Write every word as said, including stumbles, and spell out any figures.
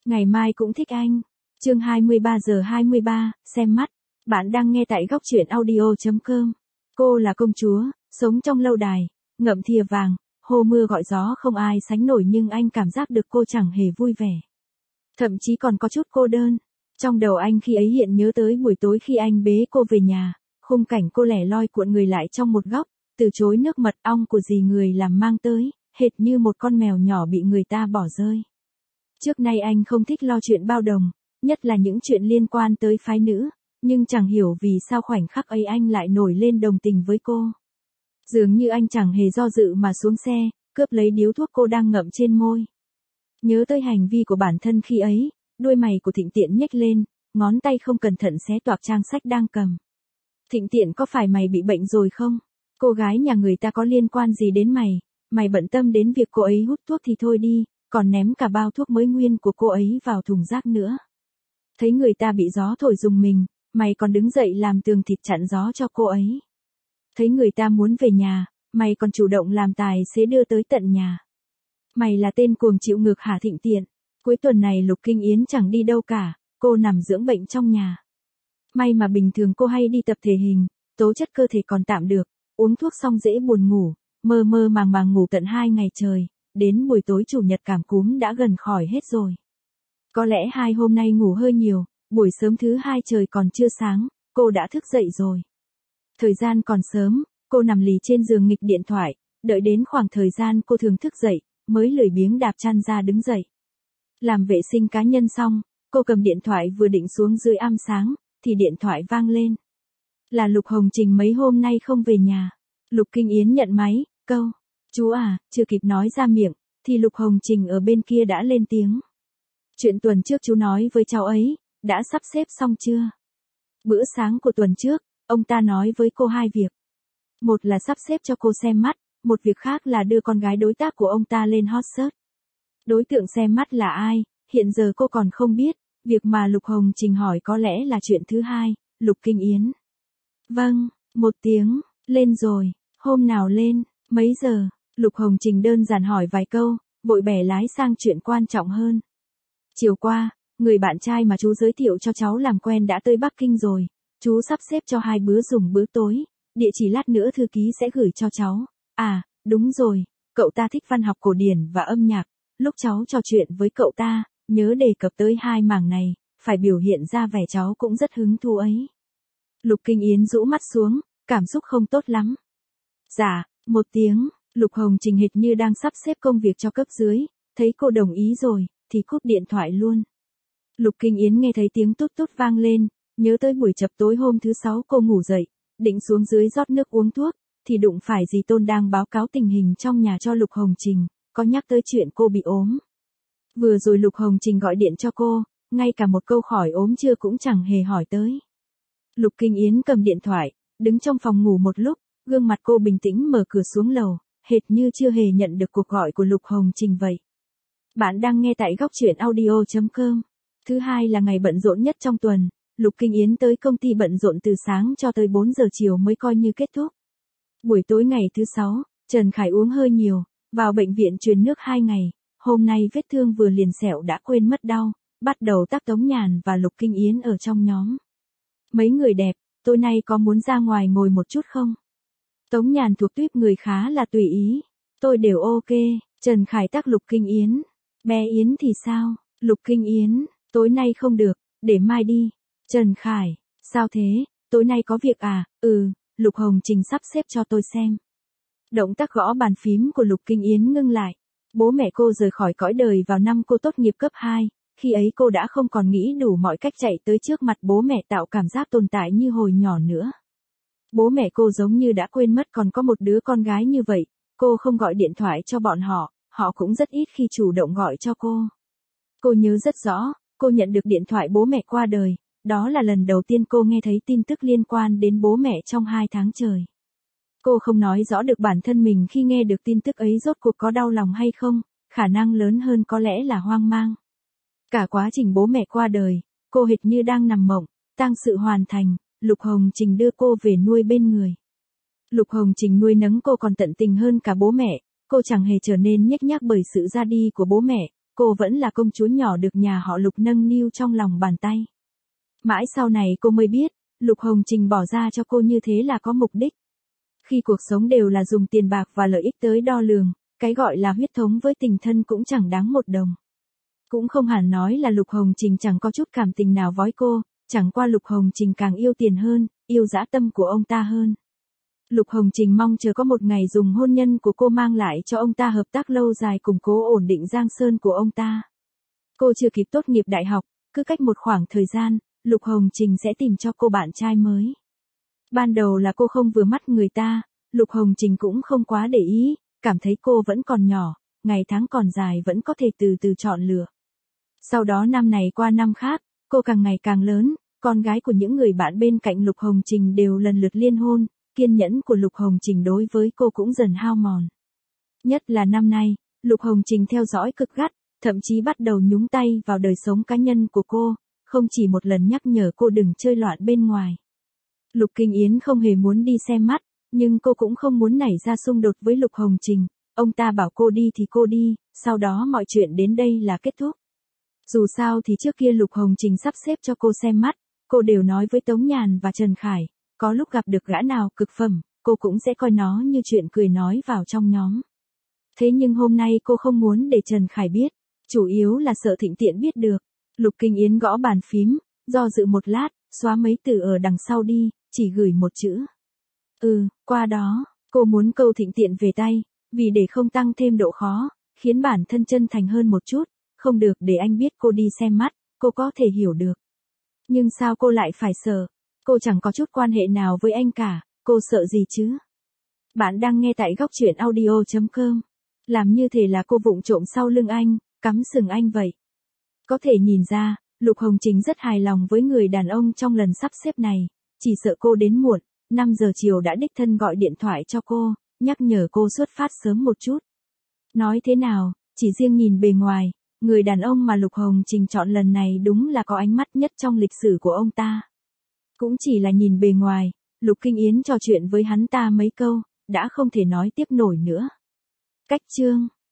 Ngày mai cũng thích anh. Chương hai mươi ba giờ hai mươi ba, xem mắt. Bạn đang nghe tại góc truyện audio chấm com. Cô là công chúa, sống trong lâu đài, ngậm thìa vàng, hô mưa gọi gió không ai sánh nổi, nhưng anh cảm giác được cô chẳng hề vui vẻ. Thậm chí còn có chút cô đơn. Trong đầu anh khi ấy hiện nhớ tới buổi tối khi anh bế cô về nhà, khung cảnh cô lẻ loi cuộn người lại trong một góc, từ chối nước mật ong của dì người làm mang tới, hệt như một con mèo nhỏ bị người ta bỏ rơi. Trước nay anh không thích lo chuyện bao đồng, nhất là những chuyện liên quan tới phái nữ, nhưng chẳng hiểu vì sao khoảnh khắc ấy anh lại nổi lên đồng tình với cô. Dường như anh chẳng hề do dự mà xuống xe, cướp lấy điếu thuốc cô đang ngậm trên môi. Nhớ tới hành vi của bản thân khi ấy, đuôi mày của Thịnh Tiện nhếch lên, ngón tay không cẩn thận xé toạc trang sách đang cầm. Thịnh Tiện, có phải mày bị bệnh rồi không? Cô gái nhà người ta có liên quan gì đến mày? Mày bận tâm đến việc cô ấy hút thuốc thì thôi đi, còn ném cả bao thuốc mới nguyên của cô ấy vào thùng rác nữa. Thấy người ta bị gió thổi rùng mình, mày còn đứng dậy làm tường thịt chặn gió cho cô ấy. Thấy người ta muốn về nhà, mày còn chủ động làm tài xế đưa tới tận nhà. Mày là tên cuồng chịu ngược hả Thịnh Tiện? Cuối tuần này Lục Kinh Yến chẳng đi đâu cả, cô nằm dưỡng bệnh trong nhà. May mà bình thường cô hay đi tập thể hình, tố chất cơ thể còn tạm được, uống thuốc xong dễ buồn ngủ, mơ mơ màng màng ngủ tận hai ngày trời, đến buổi tối chủ nhật cảm cúm đã gần khỏi hết rồi. Có lẽ hai hôm nay ngủ hơi nhiều, buổi sớm thứ hai trời còn chưa sáng, cô đã thức dậy rồi. Thời gian còn sớm, cô nằm lì trên giường nghịch điện thoại, đợi đến khoảng thời gian cô thường thức dậy, mới lười biếng đạp chăn ra đứng dậy. Làm vệ sinh cá nhân xong, cô cầm điện thoại vừa định xuống dưới am sáng, thì điện thoại vang lên. Là Lục Hồng Trình mấy hôm nay không về nhà. Lục Kinh Yến nhận máy, câu, chú à, chưa kịp nói ra miệng, thì Lục Hồng Trình ở bên kia đã lên tiếng. Chuyện tuần trước chú nói với cháu ấy, đã sắp xếp xong chưa? Bữa sáng của tuần trước, ông ta nói với cô hai việc. Một là sắp xếp cho cô xem mắt, một việc khác là đưa con gái đối tác của ông ta lên hot search. Đối tượng xem mắt là ai, hiện giờ cô còn không biết, việc mà Lục Hồng Trình hỏi có lẽ là chuyện thứ hai. Lục Kinh Yến. Vâng, một tiếng, lên rồi, hôm nào lên, mấy giờ? Lục Hồng Trình đơn giản hỏi vài câu, vội bẻ lái sang chuyện quan trọng hơn. Chiều qua, người bạn trai mà chú giới thiệu cho cháu làm quen đã tới Bắc Kinh rồi, chú sắp xếp cho hai bữa dùng bữa tối, địa chỉ lát nữa thư ký sẽ gửi cho cháu. À, đúng rồi, cậu ta thích văn học cổ điển và âm nhạc, lúc cháu trò chuyện với cậu ta, nhớ đề cập tới hai mảng này, phải biểu hiện ra vẻ cháu cũng rất hứng thú ấy. Lục Kinh Yến rũ mắt xuống, cảm xúc không tốt lắm. Dạ, một tiếng, Lục Hồng Trình hệt như đang sắp xếp công việc cho cấp dưới, thấy cô đồng ý rồi, thì cúp điện thoại luôn. Lục Kinh Yến nghe thấy tiếng tút tút vang lên, nhớ tới buổi chập tối hôm thứ sáu cô ngủ dậy, định xuống dưới rót nước uống thuốc, thì đụng phải dì Tôn đang báo cáo tình hình trong nhà cho Lục Hồng Trình, có nhắc tới chuyện cô bị ốm. Vừa rồi Lục Hồng Trình gọi điện cho cô, ngay cả một câu khỏi ốm chưa cũng chẳng hề hỏi tới. Lục Kinh Yến cầm điện thoại, đứng trong phòng ngủ một lúc, gương mặt cô bình tĩnh mở cửa xuống lầu, hệt như chưa hề nhận được cuộc gọi của Lục Hồng Trình vậy. Bạn đang nghe tại góc truyện audio chấm com. Thứ hai là ngày bận rộn nhất trong tuần, Lục Kinh Yến tới công ty bận rộn từ sáng cho tới bốn giờ chiều mới coi như kết thúc. Buổi tối ngày thứ sáu, Trần Khải uống hơi nhiều, vào bệnh viện truyền nước hai ngày, hôm nay vết thương vừa liền sẹo đã quên mất đau, bắt đầu tác Tống Nhàn và Lục Kinh Yến ở trong nhóm. Mấy người đẹp, tối nay có muốn ra ngoài ngồi một chút không? Tống Nhàn thuộc tuýp người khá là tùy ý. Tôi đều ok, Trần Khải tác Lục Kinh Yến. Bé Yến thì sao? Lục Kinh Yến, tối nay không được, để mai đi. Trần Khải, sao thế, tối nay có việc à? Ừ, Lục Hồng Trình sắp xếp cho tôi xem. Động tác gõ bàn phím của Lục Kinh Yến ngưng lại. Bố mẹ cô rời khỏi cõi đời vào năm cô tốt nghiệp cấp hai, khi ấy cô đã không còn nghĩ đủ mọi cách chạy tới trước mặt bố mẹ tạo cảm giác tồn tại như hồi nhỏ nữa. Bố mẹ cô giống như đã quên mất còn có một đứa con gái như vậy, cô không gọi điện thoại cho bọn họ, họ cũng rất ít khi chủ động gọi cho cô. Cô nhớ rất rõ, cô nhận được điện thoại bố mẹ qua đời, đó là lần đầu tiên cô nghe thấy tin tức liên quan đến bố mẹ trong hai tháng trời. Cô không nói rõ được bản thân mình khi nghe được tin tức ấy rốt cuộc có đau lòng hay không, khả năng lớn hơn có lẽ là hoang mang. Cả quá trình bố mẹ qua đời, cô hệt như đang nằm mộng, tang sự hoàn thành, Lục Hồng Trình đưa cô về nuôi bên người. Lục Hồng Trình nuôi nấng cô còn tận tình hơn cả bố mẹ, cô chẳng hề trở nên nhếch nhác bởi sự ra đi của bố mẹ, cô vẫn là công chúa nhỏ được nhà họ Lục nâng niu trong lòng bàn tay. Mãi sau này cô mới biết, Lục Hồng Trình bỏ ra cho cô như thế là có mục đích. Khi cuộc sống đều là dùng tiền bạc và lợi ích tới đo lường, cái gọi là huyết thống với tình thân cũng chẳng đáng một đồng. Cũng không hẳn nói là Lục Hồng Trình chẳng có chút cảm tình nào với cô, chẳng qua Lục Hồng Trình càng yêu tiền hơn, yêu dã tâm của ông ta hơn. Lục Hồng Trình mong chờ có một ngày dùng hôn nhân của cô mang lại cho ông ta hợp tác lâu dài củng cố ổn định giang sơn của ông ta. Cô chưa kịp tốt nghiệp đại học, cứ cách một khoảng thời gian, Lục Hồng Trình sẽ tìm cho cô bạn trai mới. Ban đầu là cô không vừa mắt người ta, Lục Hồng Trình cũng không quá để ý, cảm thấy cô vẫn còn nhỏ, ngày tháng còn dài vẫn có thể từ từ chọn lựa. Sau đó năm này qua năm khác, cô càng ngày càng lớn, con gái của những người bạn bên cạnh Lục Hồng Trình đều lần lượt liên hôn, kiên nhẫn của Lục Hồng Trình đối với cô cũng dần hao mòn. Nhất là năm nay, Lục Hồng Trình theo dõi cực gắt, thậm chí bắt đầu nhúng tay vào đời sống cá nhân của cô, không chỉ một lần nhắc nhở cô đừng chơi loạn bên ngoài. Lục Kinh Yến không hề muốn đi xem mắt, nhưng cô cũng không muốn nảy ra xung đột với Lục Hồng Trình, ông ta bảo cô đi thì cô đi, sau đó mọi chuyện đến đây là kết thúc. Dù sao thì trước kia Lục Hồng Trình sắp xếp cho cô xem mắt, cô đều nói với Tống Nhàn và Trần Khải, có lúc gặp được gã nào cực phẩm, cô cũng sẽ coi nó như chuyện cười nói vào trong nhóm. Thế nhưng hôm nay cô không muốn để Trần Khải biết, chủ yếu là sợ Thịnh Tiện biết được. Lục Kinh Yến gõ bàn phím, do dự một lát, xóa mấy từ ở đằng sau đi, chỉ gửi một chữ. Ừ, qua đó, cô muốn câu Thịnh Tiện về tay, vì để không tăng thêm độ khó, khiến bản thân chân thành hơn một chút, không được để anh biết cô đi xem mắt, cô có thể hiểu được. Nhưng sao cô lại phải sợ? Cô chẳng có chút quan hệ nào với anh cả, cô sợ gì chứ? Bạn đang nghe tại góc truyện audio chấm com. Làm như thể là cô vụng trộm sau lưng anh, cắm sừng anh vậy. Có thể nhìn ra, Lục Hồng Trình rất hài lòng với người đàn ông trong lần sắp xếp này, chỉ sợ cô đến muộn, năm giờ chiều đã đích thân gọi điện thoại cho cô, nhắc nhở cô xuất phát sớm một chút. Nói thế nào, chỉ riêng nhìn bề ngoài, người đàn ông mà Lục Hồng Trình chọn lần này đúng là có ánh mắt nhất trong lịch sử của ông ta. Cũng chỉ là nhìn bề ngoài, Lục Kinh Yến trò chuyện với hắn ta mấy câu, đã không thể nói tiếp nổi nữa. Cách chương